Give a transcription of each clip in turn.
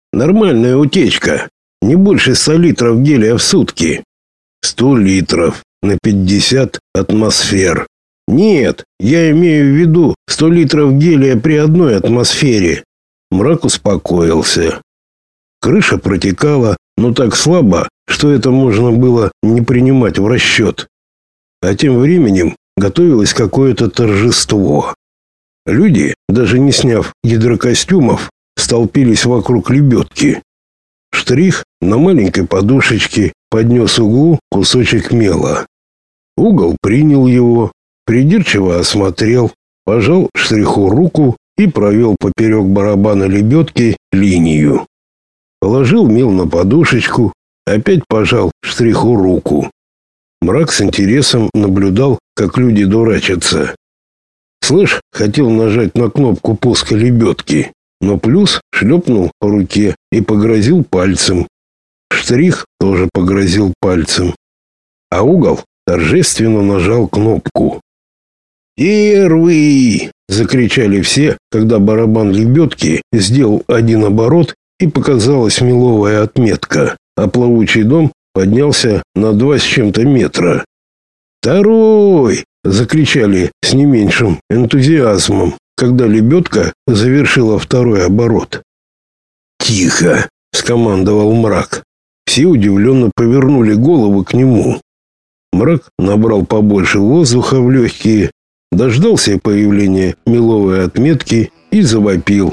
Нормальная утечка. Не больше 100 литров гелия в сутки. 100 литров на 50 атмосфер. Нет, я имею в виду 100 литров гелия при одной атмосфере. Мрак успокоился. Крыша протекала, но так слабо, что это можно было не принимать в расчет. А тем временем готовилось какое-то торжество. Люди, даже не сняв гидрокостюмов, столпились вокруг лебедки. Штрих на маленькой подушечке поднес углу кусочек мела. Угол принял его, придирчиво осмотрел, пожал Штриху руку и провел поперек барабана лебедки линию. Положил мел на подушечку, опять пожал Штриху руку. Мрак с интересом наблюдал, как люди дурачатся. Слышь, хотел нажать на кнопку пуска лебедки, но Плюс шлепнул по руке и погрозил пальцем. Штрих тоже погрозил пальцем. А Угол торжественно нажал кнопку. «Первый!» — закричали все, когда барабан лебедки сделал один оборот и показалась меловая отметка, а плавучий дом поднялся на 2 с чем-то метра. «Второй!» — закричали с не меньшим энтузиазмом, когда лебедка завершила второй оборот. «Тихо!» — скомандовал Мрак. Все удивленно повернули головы к нему. Мрак набрал побольше воздуха в легкие, дождался появления меловой отметки и завопил: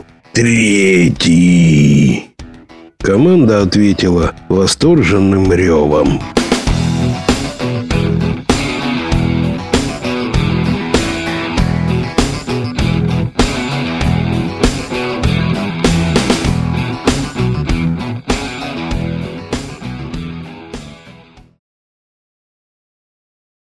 «Третий!» Команда ответила восторженным ревом.